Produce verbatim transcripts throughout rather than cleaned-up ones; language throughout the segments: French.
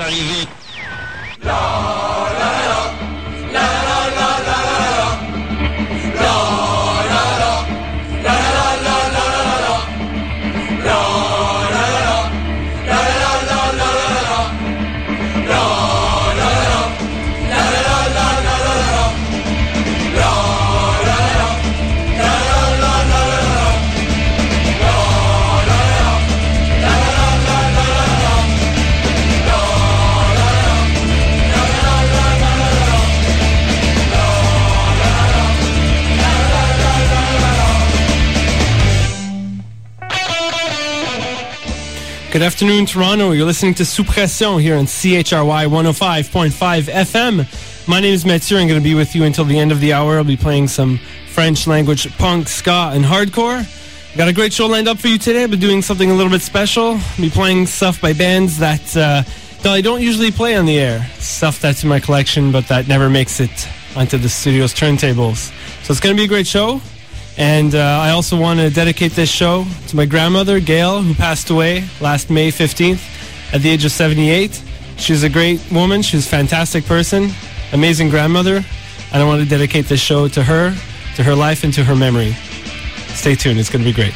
arriver. La la la la la la la la la la la la la la Good afternoon, Toronto. You're listening to Sous Pression here on C H R Y one oh five point five F M. My name is Mathieu. I'm going to be with you until the end of the hour. I'll be playing some French language punk, ska, and hardcore. Got a great show lined up for you today. I'll be doing something a little bit special. I'll be playing stuff by bands that, uh, that I don't usually play on the air. Stuff that's in my collection, but that never makes it onto the studio's turntables. So it's going to be a great show. And uh, I also want to dedicate this show to my grandmother, Gail, who passed away last May fifteenth at the age of seventy-eight. She's a great woman. She's a fantastic person, amazing grandmother. And I want to dedicate this show to her, to her life, and to her memory. Stay tuned. It's going to be great.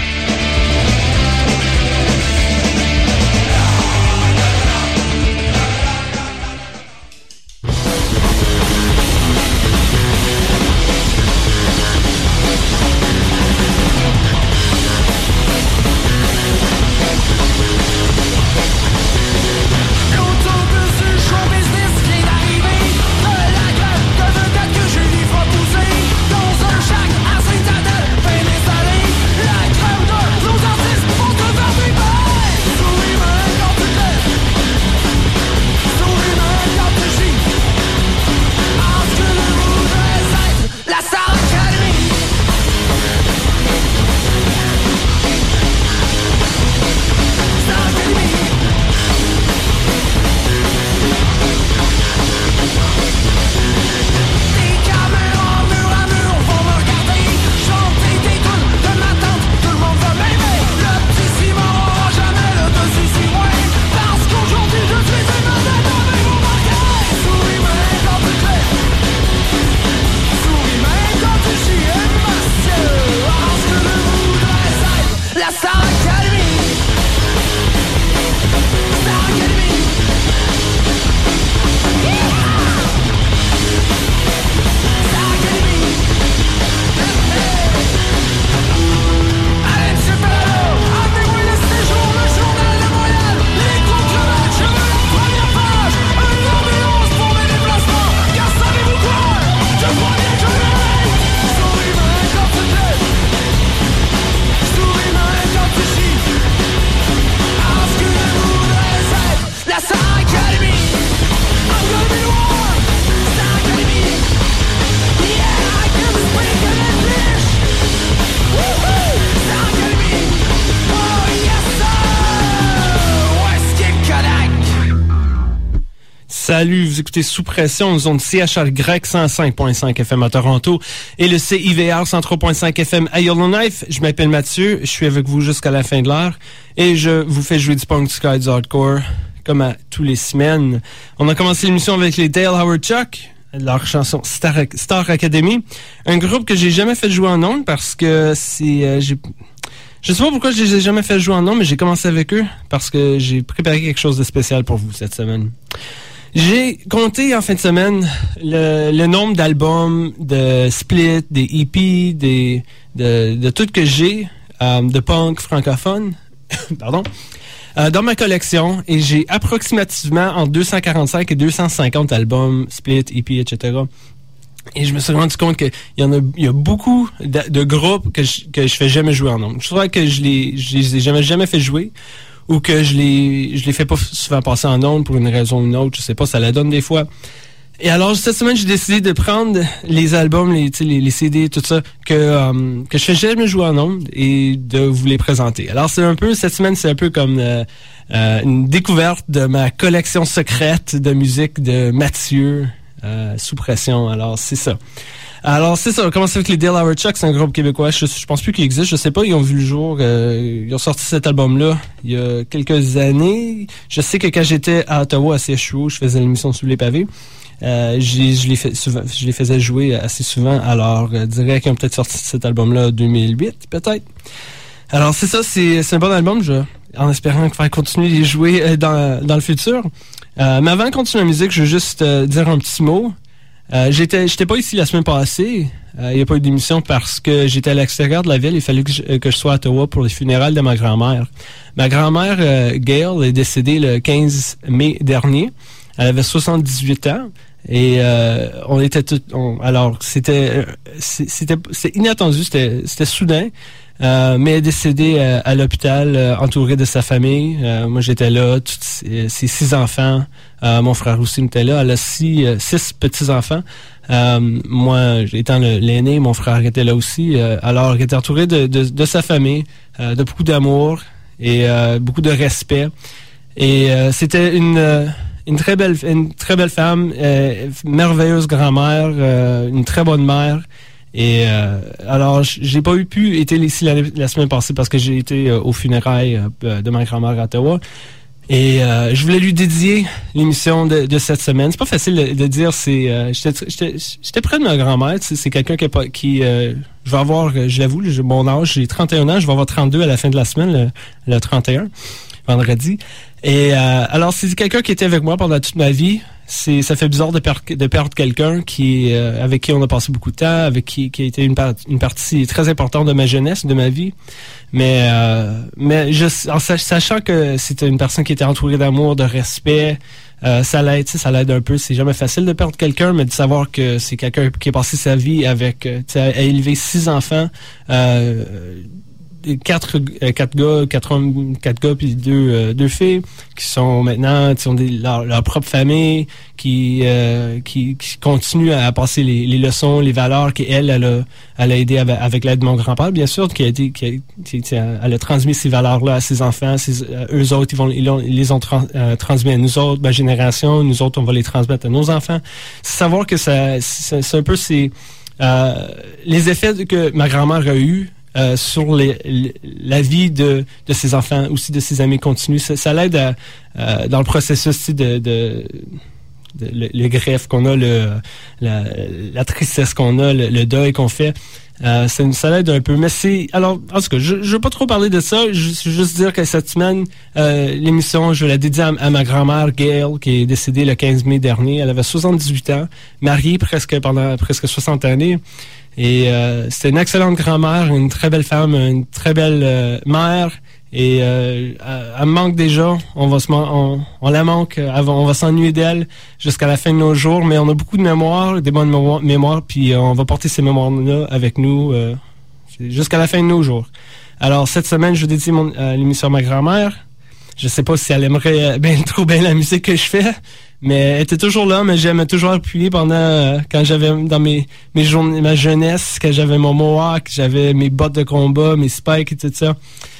Salut, vous écoutez Sous Pression, nous sommes C H R Y cent cinq point cinq F M à Toronto et le C I V R cent trois point cinq F M à Yellowknife. Je m'appelle Mathieu, je suis avec vous jusqu'à la fin de l'heure et je vous fais jouer du punk, du ska et du hardcore comme à tous les semaines. On a commencé l'émission avec les Dale Howard Chuck, leur chanson Star, Star Academy, un groupe que j'ai jamais fait jouer en ondes parce que c'est... Euh, j'ai, je sais pas pourquoi je les ai jamais fait jouer en ondes, mais j'ai commencé avec eux parce que j'ai préparé quelque chose de spécial pour vous cette semaine. J'ai compté en fin de semaine le, le nombre d'albums, de splits, des E P, des, de, de tout que j'ai euh, de punk francophone pardon, euh, dans ma collection et j'ai approximativement entre deux cent quarante-cinq et deux cent cinquante albums, splits, E P, et cetera. Et je me suis rendu compte qu'il y en a, il y a beaucoup de, de groupes que je, que je fais jamais jouer en nombre. Je crois que je les, je les ai jamais, jamais fait jouer. Ou que je les je les fais pas souvent passer en ondes pour une raison ou une autre, je sais pas, ça la donne des fois. Et alors, cette semaine, j'ai décidé de prendre les albums, les, les, les C D, tout ça, que euh, que je fais jamais jouer en ondes et de vous les présenter. Alors, c'est un peu, cette semaine, c'est un peu comme euh, euh, une découverte de ma collection secrète de musique de Mathieu, euh, Sous Pression. Alors, c'est ça. Alors, c'est ça. On commence avec les Dale Howard Chuck. C'est un groupe québécois. Je, je pense plus qu'il existe. Je sais pas. Ils ont vu le jour. Euh, ils ont sorti cet album-là il y a quelques années. Je sais que quand j'étais à Ottawa, à C H U O, je faisais l'émission Sous les pavés. Euh, je, je, les fais souvent, je les faisais jouer assez souvent. Alors, je euh, dirais qu'ils ont peut-être sorti cet album-là en deux mille huit, peut-être. Alors, c'est ça. C'est, c'est un bon album. Je, en espérant faire continuer de les jouer dans, dans le futur. Euh, mais avant de continuer la musique, je veux juste euh, dire un petit mot. Euh, j'étais, j'étais pas ici la semaine passée. Il euh, n'y a pas eu d'émission parce que j'étais à l'extérieur de la ville. Il fallait que je, que je sois à Ottawa pour les funérailles de ma grand-mère. Ma grand-mère, euh, Gail, est décédée le quinze mai dernier. Elle avait soixante-dix-huit ans. Et euh, on était tout, on, alors c'était c'était c'était inattendu, c'était c'était soudain. Euh, mais elle est décédée euh, à l'hôpital, euh, entourée de sa famille. Euh, moi, j'étais là, tous ses, ses six enfants. Euh, mon frère aussi était là. Elle a six, euh, six petits-enfants. Euh, moi, étant le, l'aîné, mon frère était là aussi. Euh, alors, elle était entourée de, de, de sa famille, euh, de beaucoup d'amour et euh, beaucoup de respect. Et euh, c'était une... Euh, Une très belle, une très belle femme, euh, merveilleuse grand-mère, euh, une très bonne mère. Et euh, alors, j'ai pas eu pu être ici la, la semaine passée parce que j'ai été euh, aux funérailles euh, de ma grand-mère à Ottawa. Et euh, je voulais lui dédier l'émission de, de cette semaine. C'est pas facile de, de dire. C'est, euh, j'étais, j'étais, j'étais près de ma grand-mère. C'est, c'est quelqu'un qui, est pas, qui euh, je vais avoir, je l'avoue, j'ai mon âge, j'ai trente et un ans. Je vais avoir trente-deux à la fin de la semaine, le, le trente et un, vendredi. Et euh, alors, c'est quelqu'un qui était avec moi pendant toute ma vie. C'est, ça fait bizarre de, per- de perdre quelqu'un qui, euh, avec qui on a passé beaucoup de temps, avec qui, qui a été une, part- une partie très importante de ma jeunesse, de ma vie. Mais, euh, mais je, en sachant que c'était une personne qui était entourée d'amour, de respect, euh, ça l'aide, ça l'aide un peu. C'est jamais facile de perdre quelqu'un, mais de savoir que c'est quelqu'un qui a passé sa vie avec, à, à élever six enfants. Euh, Quatre, euh, quatre gars, quatre hommes, quatre gars puis deux, euh, deux filles qui sont maintenant, qui ont des, leur, leur propre famille, qui, euh, qui, qui continuent à passer les, les leçons, les valeurs qu'elle, elle a, elle a aidé avec, avec l'aide de mon grand-père, bien sûr, qui a été, qui a, qui, qui a, elle a transmis ces valeurs-là à ses enfants, ses, euh, eux autres, ils vont, ils, ont, ils les ont trans, euh, transmis à nous autres, ma génération, nous autres, on va les transmettre à nos enfants. C'est savoir que ça, c'est, c'est un peu ces, euh, les effets que ma grand-mère a eus. Euh, sur les, les, la vie de, de ses enfants, aussi de ses amis continus. Ça, ça l'aide à, euh, dans le processus de, de, de le, le greffe qu'on a, le, la, la tristesse qu'on a, le, le deuil qu'on fait. Euh, ça, ça l'aide un peu. Mais c'est... Alors, en tout cas, je ne veux pas trop parler de ça. Je veux juste dire que cette semaine, euh, l'émission, je la dédie à, à ma grand-mère, Gail, qui est décédée le quinze mai dernier. Elle avait soixante-dix-huit ans, mariée presque pendant presque soixante années. Et euh, c'était une excellente grand-mère, une très belle femme, une très belle euh, mère. Et euh, elle me manque déjà. On va se, on, on la manque. On va s'ennuyer d'elle jusqu'à la fin de nos jours. Mais on a beaucoup de mémoires, des bonnes mémoires, mémoires puis euh, on va porter ces mémoires-là avec nous euh, jusqu'à la fin de nos jours. Alors cette semaine, je dédie mon, euh, l'émission à ma grand-mère. Je sais pas si elle aimerait bien trop bien la musique que je fais. Mais elle était toujours là, mais j'aimais toujours appuyer pendant, euh, quand j'avais, dans mes, mes journées, ma jeunesse, quand j'avais mon mohawk, j'avais mes bottes de combat, mes spikes et tout ça.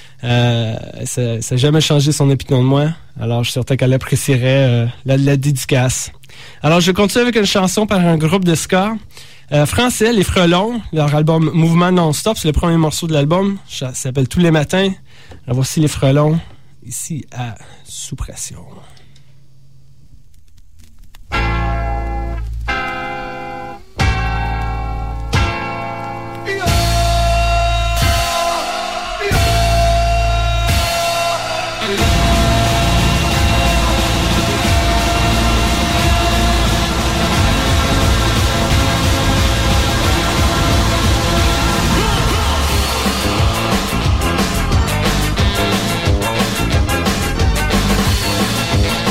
Euh, ça, ça n'a jamais changé son opinion de moi. Alors, je suis certain qu'elle apprécierait, euh, la, la dédicace. Alors, je continue avec une chanson par un groupe de ska. Euh, français, Les Frelons, leur album Mouvement Non-Stop, c'est le premier morceau de l'album. Ça s'appelle Tous les matins. Alors, voici Les Frelons, ici à Sous Pression. Yeah.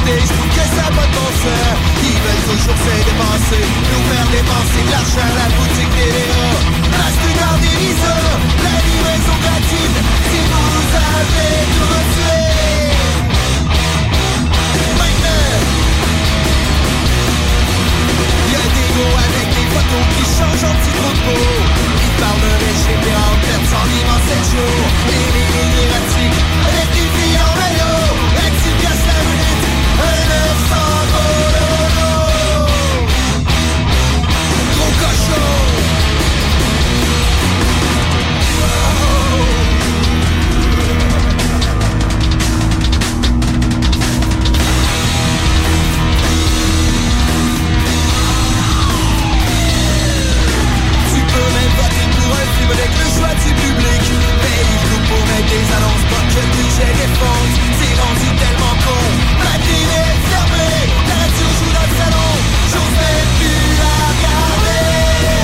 vérité, je trouve que ça va de bon sens. Ils veulent toujours se dépenser, nous faire dépenser de l'argent à la boutique des vélos. Mastercard et Visa, la livraison gratuite, si vous avez tout reçu. Maintenant, y'a des gros avec des photos qui changent en petit trou de peau. Ils parlent de régime et en perte sans vivre en sept jours. Les lignes erratiques, avec des filles en vélo, et tu casses la minute, un neuf cents gros gros cochon. Avec le choix du public, mais il faut pour mettre des annonces, pas que le budget défonce. C'est rendu tellement con, la télé est fermée, la radio joue dans le salon, j'ose même plus la regarder.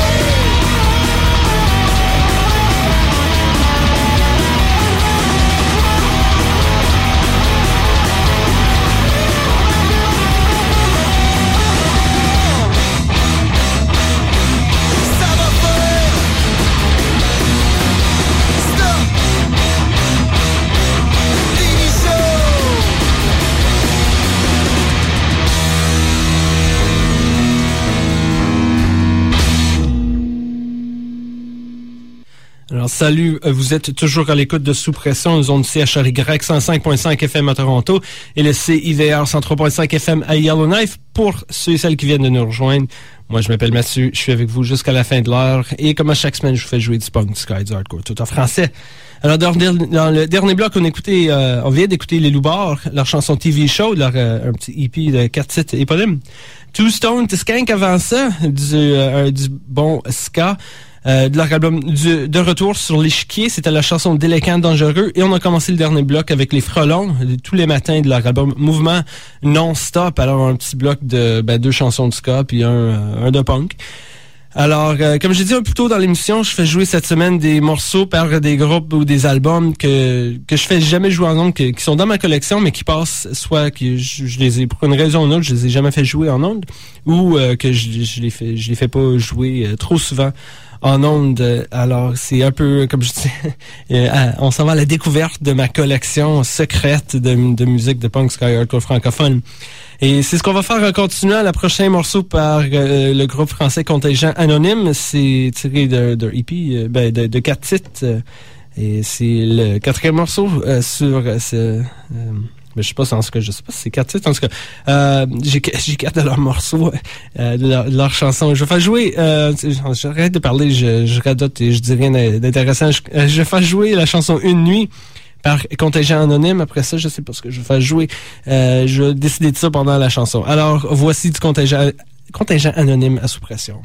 Alors, salut, vous êtes toujours à l'écoute de Sous Pression, nous ondes C H R Y cent cinq point cinq F M à Toronto et le C I V R cent trois point cinq F M à Yellowknife. Pour ceux et celles qui viennent de nous rejoindre, moi je m'appelle Mathieu, je suis avec vous jusqu'à la fin de l'heure et comme à chaque semaine, je vous fais jouer du punk, du ska, du hardcore, tout en français. Alors, dans, dans le dernier bloc, on écoutait, euh, on vient d'écouter Les Loupards, leur chanson T V Show, leur euh, un petit E P de quatre titres éponymes. Two Stone to Skank avant ça, du, euh, du bon ska. Euh, de leur album du, de retour sur l'échiquier, c'était la chanson Délinquant dangereux et on a commencé le dernier bloc avec les Frelons tous les matins de leur album Mouvement non-stop. Alors un petit bloc de ben, deux chansons de ska puis un, euh, un de punk. Alors euh, comme j'ai dit un peu plus tôt dans l'émission, je fais jouer cette semaine des morceaux par des groupes ou des albums que que je fais jamais jouer en ondes, que, qui sont dans ma collection mais qui passent soit que je, je les ai pour une raison ou une autre, je les ai jamais fait jouer en ondes ou euh, que je, je les fais je les fais pas jouer euh, trop souvent en ondes. Alors, c'est un peu, comme je dis, on s'en va à la découverte de ma collection secrète de, de musique de punk ska hardcore francophone. Et c'est ce qu'on va faire en continuant. Le prochain morceau par euh, le groupe français Contingent Anonyme. C'est tiré d'un E P, euh, ben, de, de quatre titres. Euh, et c'est le quatrième morceau euh, sur... Euh, ce, euh, mais je sais pas, en tout cas, je sais pas si c'est quatre titres. En tout cas, euh, j'ai, j'ai quatre de leurs morceaux, euh, de, leur, de leurs chansons. Je vais faire jouer, euh, j'arrête de parler, je, je radote et je dis rien d'intéressant. Je, je vais faire jouer la chanson Une nuit par Contingent Anonyme. Après ça, je sais pas ce que je vais faire jouer. Euh, je vais décider de ça pendant la chanson. Alors, voici du Contingent, Contingent Anonyme à Sous Pression.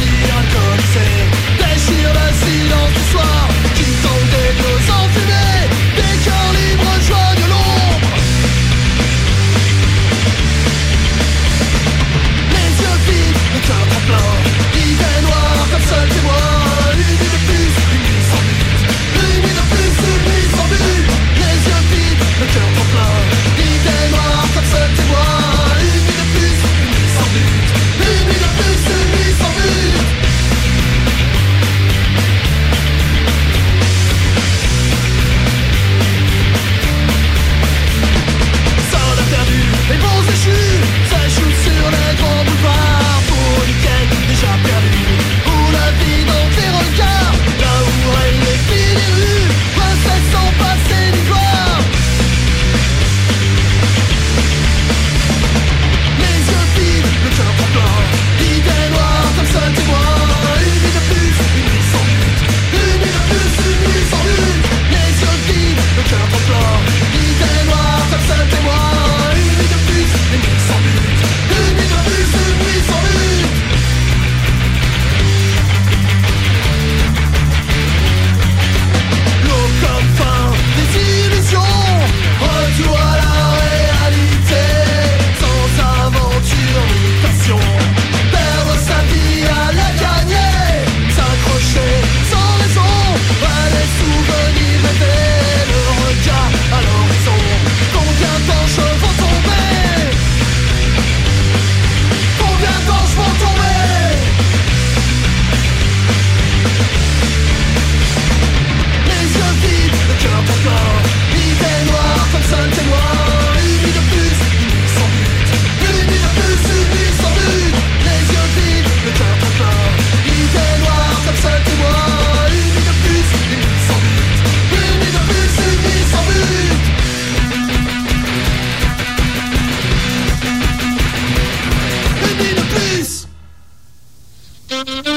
Déchire le silence du soir, qui sont des nos enfumés.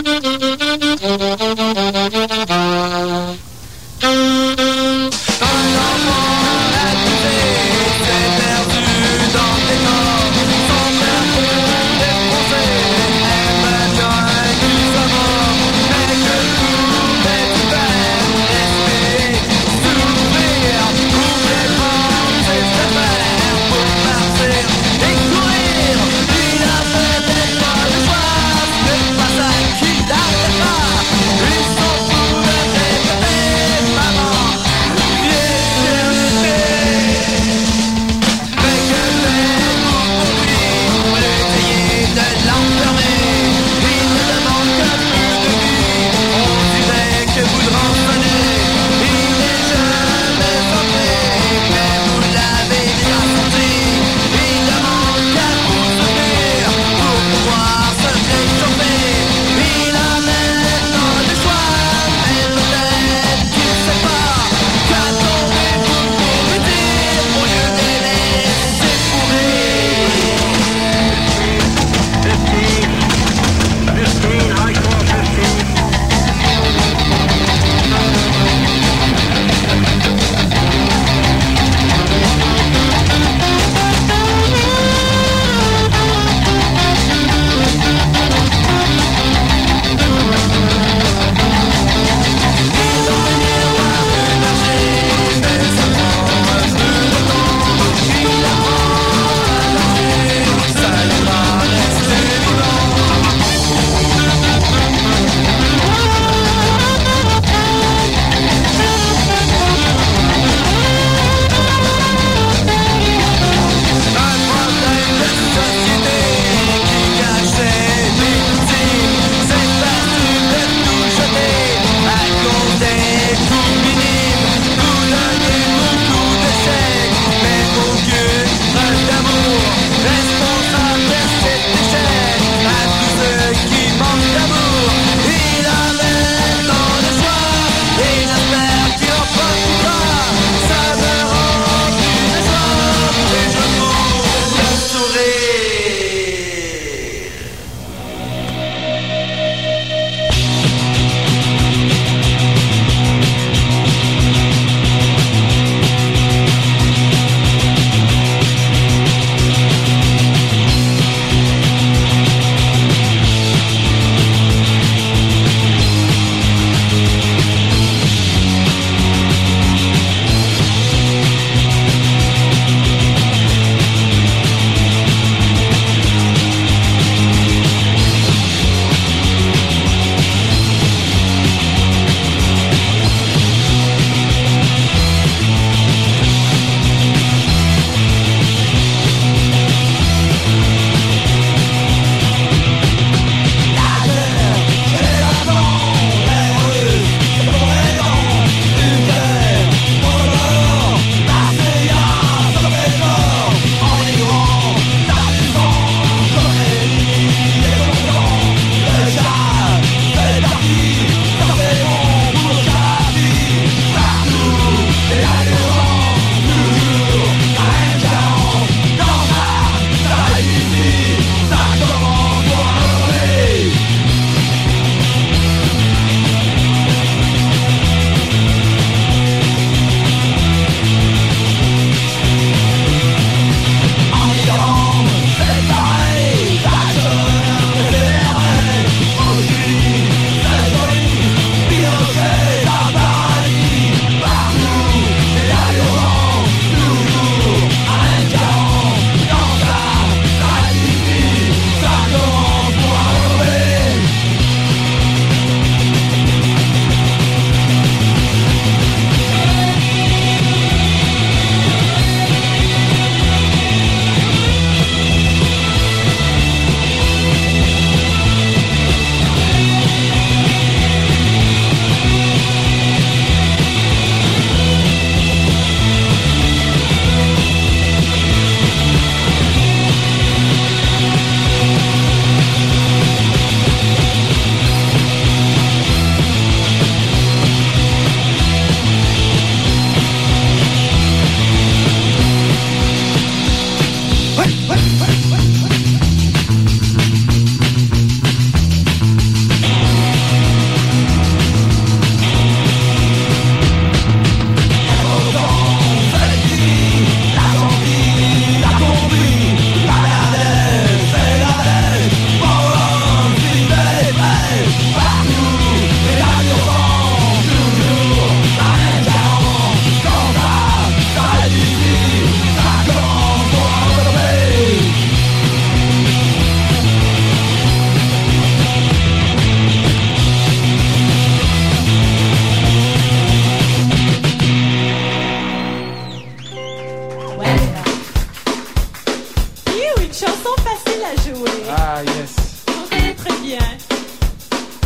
Il a peut-être pas le choix, mais pas ça qui l'a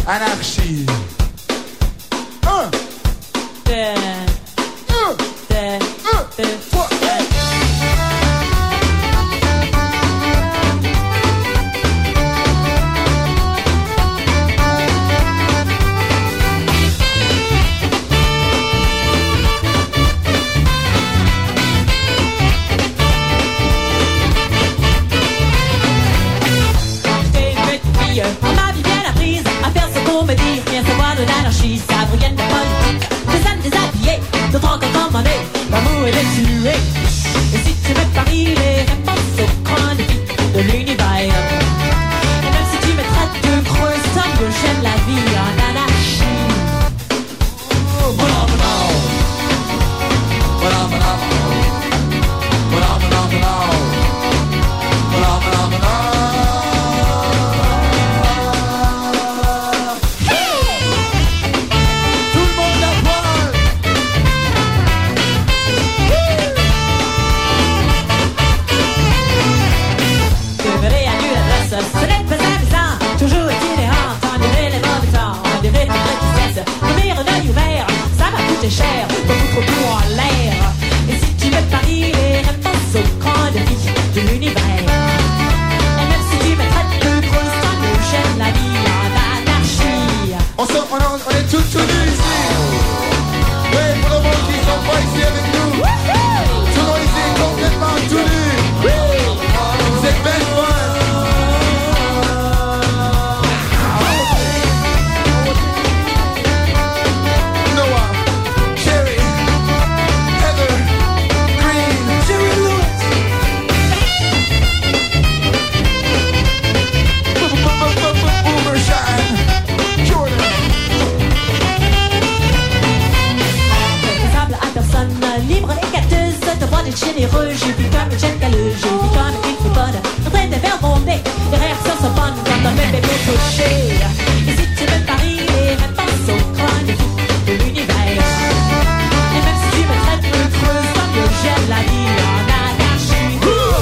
Anarchie. Un. Deux. Un. Deux. Un. Deux. Trois. On m'a bien apprise à faire ce qu'on me dit, rien savoir de l'anarchie, ça brigade de politique, des âmes déshabillées, d'autres encore commandés, l'amour et les tuer. Et si tu veux Paris, les réponses au coin des vies de l'univers. Et même si tu me traites de creux, ça me j'aime la vie en anarchie. Ce n'est pas amusant, toujours itinérant, on dirait les mauvais temps, on dirait la tristesse. Dormir un œil ouvert, ça m'a coûté cher, de foutre tout en l'air. Et si tu veux Paris, les réponses au coin de vie de l'univers. Et même si tu me traites de grosse, tant que j'aime la vie en anarchie. On, sort, on, on est tous tout nus ici. Oui, pour le monde qui sont pas ici avec nous. Tout le monde ici est complètement tout nu. Vous êtes belle fun. Généreux, je vis comme une chaîne caleux, je vis comme une friponne, en train de faire bondir, les réactions sont bonnes quand un bébé peut toucher. Et si tu veux Paris, les réponses au coin de vie de l'univers. Et même si tu me traites de creuse, tant que j'aime la vie en anarchie.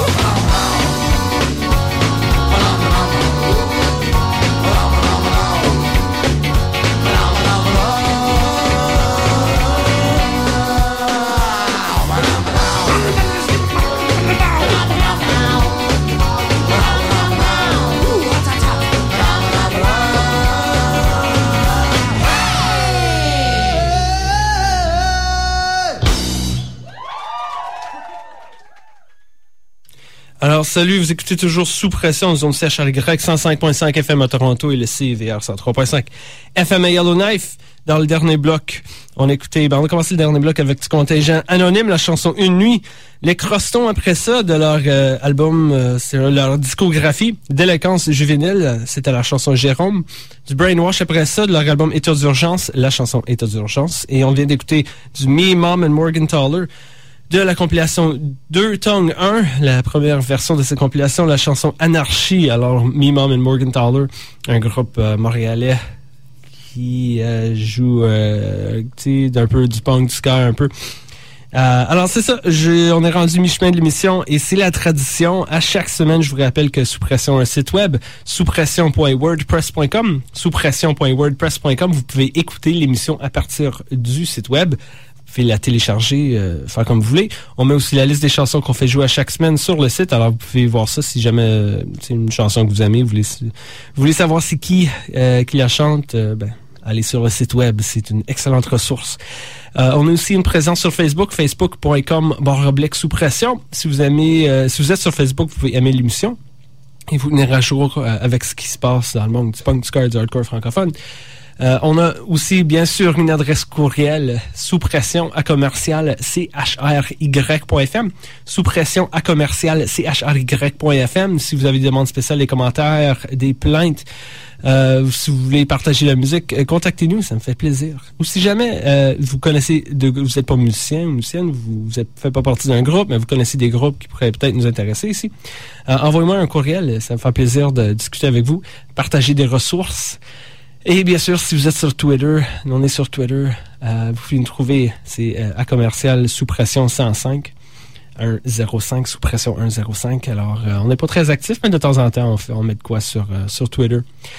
Alors, salut, vous écoutez toujours Sous Pression, nous sommes C H R Y cent cinq point cinq F M à Toronto et le C I V R cent trois point cinq F M à Yellowknife. Dans le dernier bloc, on a écouté, ben on a commencé le dernier bloc avec du contingent anonyme, la chanson Une Nuit. Les Crostons, après ça, de leur euh, album, euh, c'est leur discographie, Délinquance juvénile, c'était la chanson Jérôme. Du Brainwash, après ça, de leur album État d'urgence, la chanson État d'urgence. Et on vient d'écouter du Me, Mom and Morgenthaler, de la compilation deux Tongue un, la première version de cette compilation, la chanson Anarchie. Alors, Me, Mom and Morgenthaler, un groupe euh, montréalais qui euh, joue euh, tu sais, d'un peu du punk, du ska, un peu. Euh, alors, c'est ça, je, on est rendu mi-chemin de l'émission et c'est la tradition. À chaque semaine, je vous rappelle que Sous Pression a un site web, sous pression point wordpress point com, sous pression point wordpress point com. Vous pouvez écouter l'émission à partir du site web. Vous pouvez la télécharger, euh, faire comme vous voulez. On met aussi la liste des chansons qu'on fait jouer à chaque semaine sur le site. Alors, vous pouvez voir ça si jamais euh, c'est une chanson que vous aimez. Vous voulez, vous voulez savoir c'est qui euh, qui la chante, euh, ben, allez sur le site web. C'est une excellente ressource. Euh, on a aussi une présence sur Facebook, facebook point com barre oblique sous pression. Si vous aimez, euh, si vous êtes sur Facebook, vous pouvez aimer l'émission et vous venir à jour euh, avec ce qui se passe dans le monde du punk, du ska et du hardcore francophone. Euh, on a aussi, bien sûr, une adresse courriel sous pression à commercial c h r y point f m. Sous pression à commercial c h r y point f m. Si vous avez des demandes spéciales, des commentaires, des plaintes, euh, si vous voulez partager la musique, euh, contactez-nous, ça me fait plaisir. Ou si jamais euh, vous connaissez, de, vous n'êtes pas musicien ou musicienne, vous ne faites pas partie d'un groupe, mais vous connaissez des groupes qui pourraient peut-être nous intéresser ici, euh, envoyez-moi un courriel, ça me fait plaisir de discuter avec vous, partager des ressources. Et bien sûr, si vous êtes sur Twitter, on est sur Twitter, euh, vous pouvez nous trouver, c'est euh, à commercial sous pression cent cinq, un zéro cinq, sous pression un zéro cinq. Alors, euh, on n'est pas très actifs, mais de temps en temps, on, fait, on met de quoi sur, euh, sur Twitter.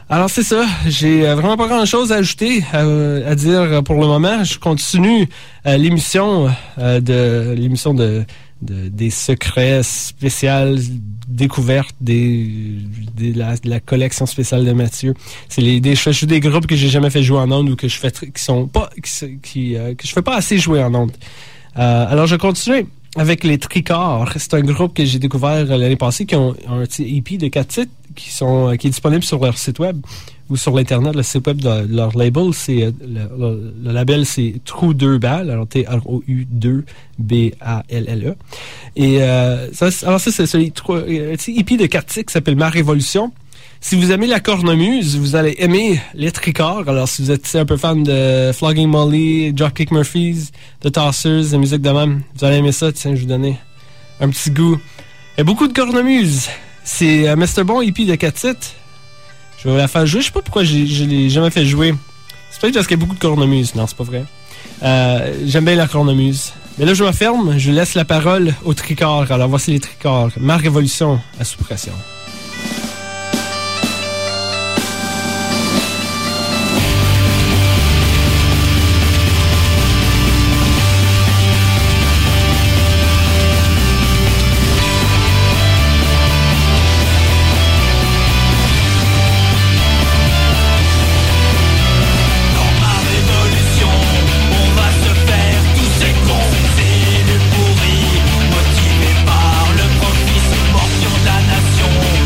Alors c'est ça, j'ai euh, vraiment pas grand-chose à ajouter, euh, à dire pour le moment. Je continue euh, l'émission euh, de l'émission de, de des secrets spéciales découvertes des, des la, de la collection spéciale de Mathieu. C'est les des je joue des groupes que j'ai jamais fait jouer en ondes ou que je fais qui sont pas qui, qui euh, que je fais pas assez jouer en ondes. Euh, alors je continue avec les Tricorps. C'est un groupe que j'ai découvert l'année passée qui ont un E P de quatre titres qui sont qui est disponible sur leur site web ou sur l'internet. Le site web de leur label, c'est le, le, le label c'est Trou deux Balles, alors T R O U deux B A L L E. Et euh, ça, alors ça c'est ce E P de quatre titres qui s'appelle Ma Révolution. Si vous aimez la cornemuse, vous allez aimer les Tricorps. Alors, si vous êtes un peu fan de Flogging Molly, Dropkick Murphys, The Tossers, la musique de même, vous allez aimer ça. Tiens, je vais vous donner un petit goût. Il y a beaucoup de cornemuse. C'est euh, mister Bon, E P de quatre titres. Je vais la faire jouer. Je sais pas pourquoi j'ai, je l'ai jamais fait jouer. C'est peut-être parce qu'il y a beaucoup de cornemuse. Non, c'est pas vrai. Euh, j'aime bien la cornemuse. Mais là, je me ferme. Je laisse la parole aux Tricorps. Alors, voici les Tricorps. Ma Révolution à sous pression. Motivé par le profit, c'est mort sur la nation.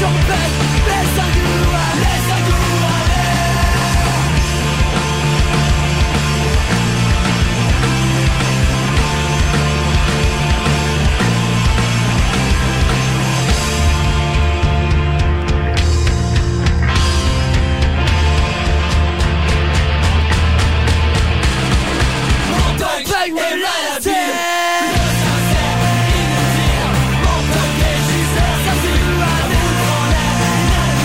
tempête, laisse un goût, laisse un goût aller. Montagne et la terre. Le sincère inutile. Montagne et giseur, ça tue à l'air.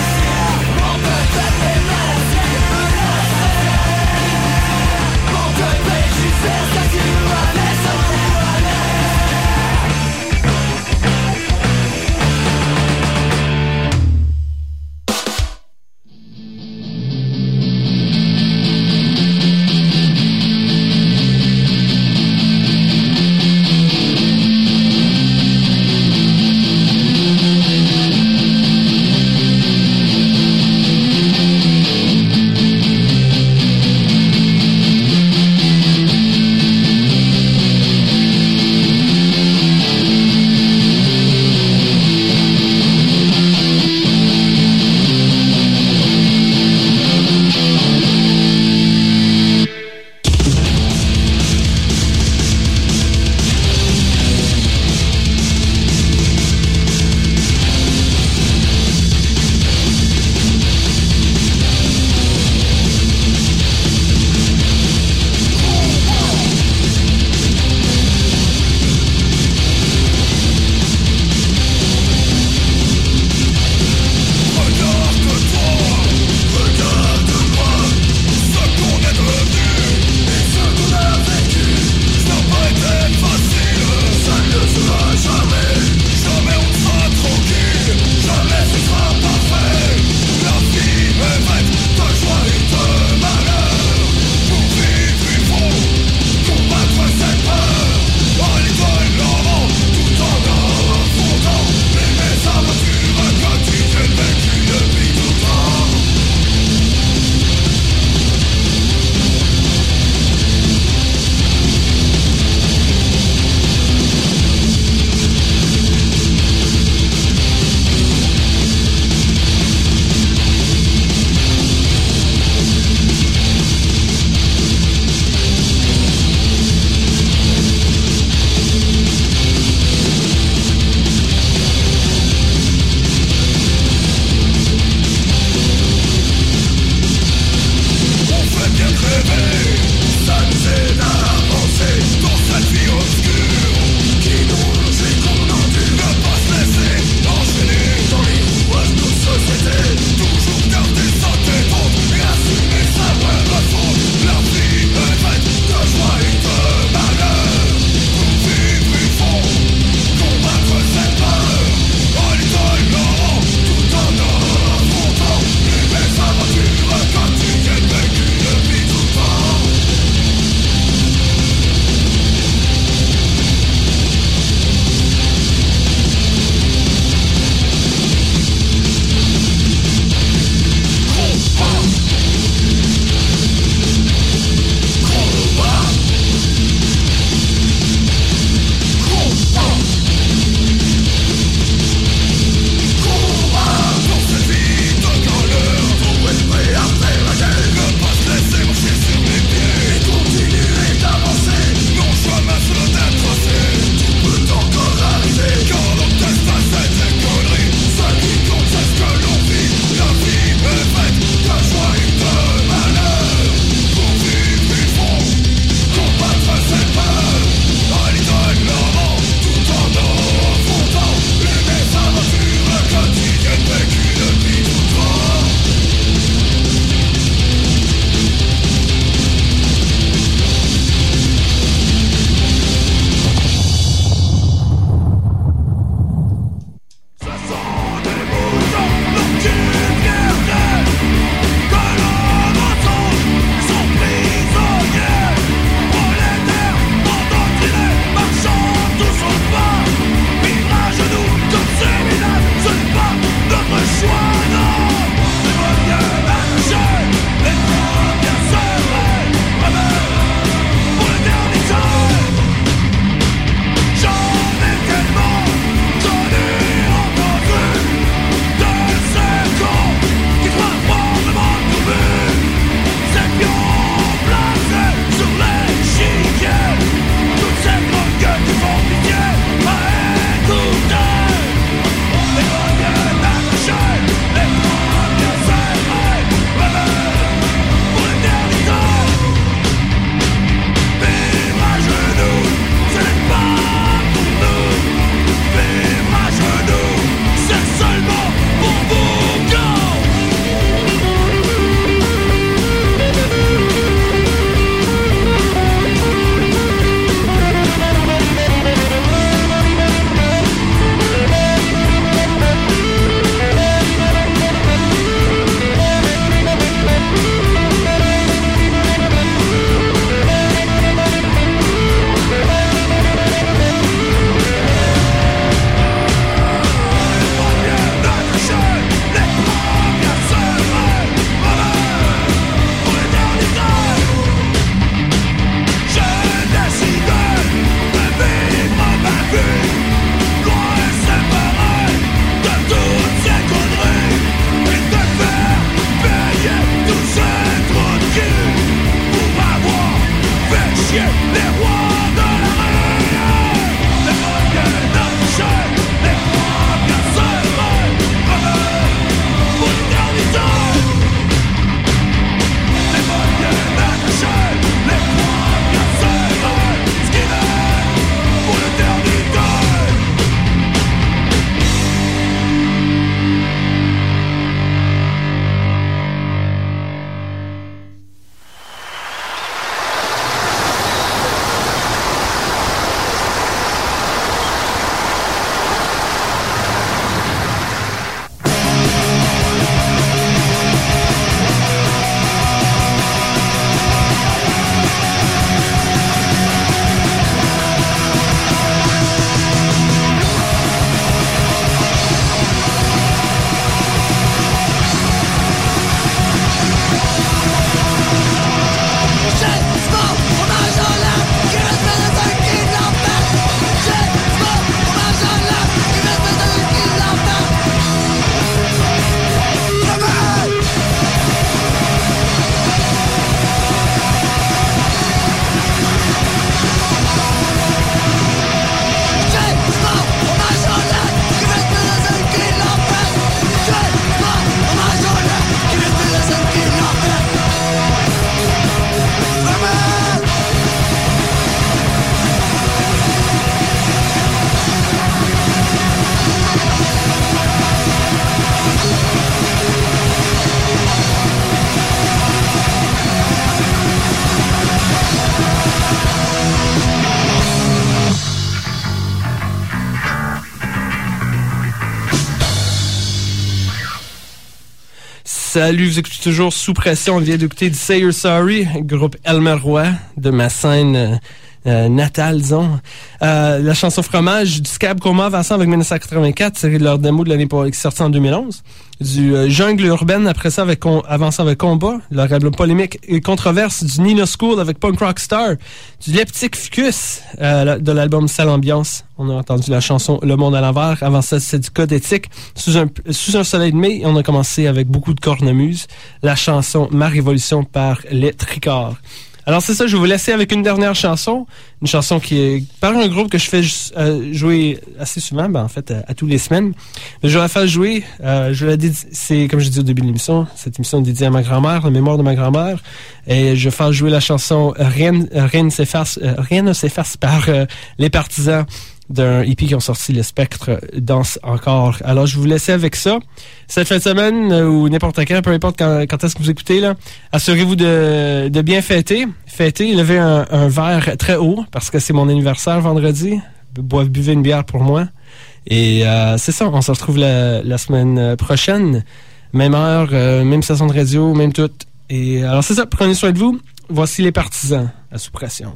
Salut, vous écoutez toujours Sous Pression. On vient d'écouter du Say You're Sorry, groupe Elmer Roy, de ma scène euh, euh, natale, disons. Euh, la chanson Fromage, du Scab Coma avançant avec dix-neuf cent quatre-vingt-quatre, c'est leur démo de l'année qui est sorti en deux mille onze. Du euh, Jungle Urbaine, après ça, avec con, avançant avec Combat, leur album polémique et controverse, du Nino School avec Punk Rock Star, du Leptic Ficus, euh, de l'album Sale Ambiance. On a entendu la chanson Le Monde à l'envers. Avant ça, c'est du Code éthique. Sous un, sous un soleil de mai, on a commencé avec beaucoup de cornemuse. La chanson Ma Révolution par Les Tricards. Alors c'est ça, je vais vous laisser avec une dernière chanson. Une chanson qui est par un groupe que je fais euh, jouer assez souvent, ben en fait à, à tous les semaines. Mais je vais la faire jouer, euh, je la dédie, c'est comme je dis au début de l'émission, cette émission est dédiée à ma grand-mère, la mémoire de ma grand-mère. Et je vais faire jouer la chanson Rien, rien ne s'efface, euh, rien ne s'efface par euh, les partisans d'un E P qui ont sorti Le Spectre danse encore. Alors, je vous laisse avec ça. Cette fin de semaine, euh, ou n'importe quand, peu importe quand, quand est-ce que vous écoutez, là, assurez-vous de, de bien fêter. Fêter, levez un, un verre très haut, parce que c'est mon anniversaire vendredi. Boivez, buvez une bière pour moi. Et euh, c'est ça, on se retrouve la, la semaine prochaine. Même heure, euh, même station de radio, même tout. Et alors, c'est ça, prenez soin de vous. Voici les partisans à Sous Pression.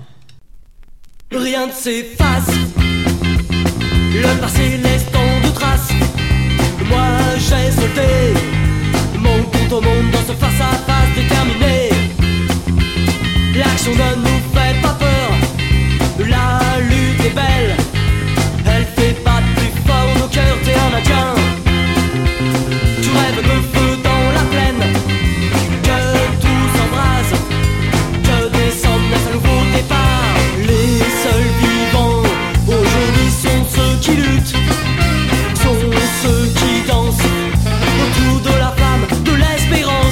Rien ne s'efface. Le passé laisse tant de traces. Moi j'ai sauté mon compte au monde dans ce face à face déterminé. L'action ne nous fait pas peur. La lutte est belle. Elle fait battre plus fort nos cœurs. T'es un indien. Tu rêves de feu dans la plaine. Que tout s'embrase. Que descende à un nouveau départ. Les seuls vivants aujourd'hui sont ceux qui luttent, sont ceux qui dansent autour de la flamme de l'espérance.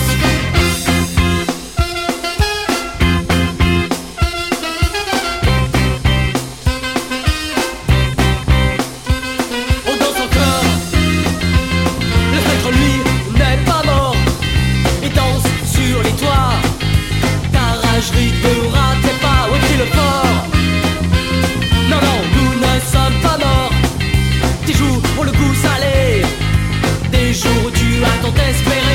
On danse encore, le spectre lui n'est pas mort et danse sur les toits. Ta rage ne rate pas, ouais crie le fort. Non, non, nous ne sommes pas morts. Des jours pour le goût salé, des jours où tu attends d'espérer.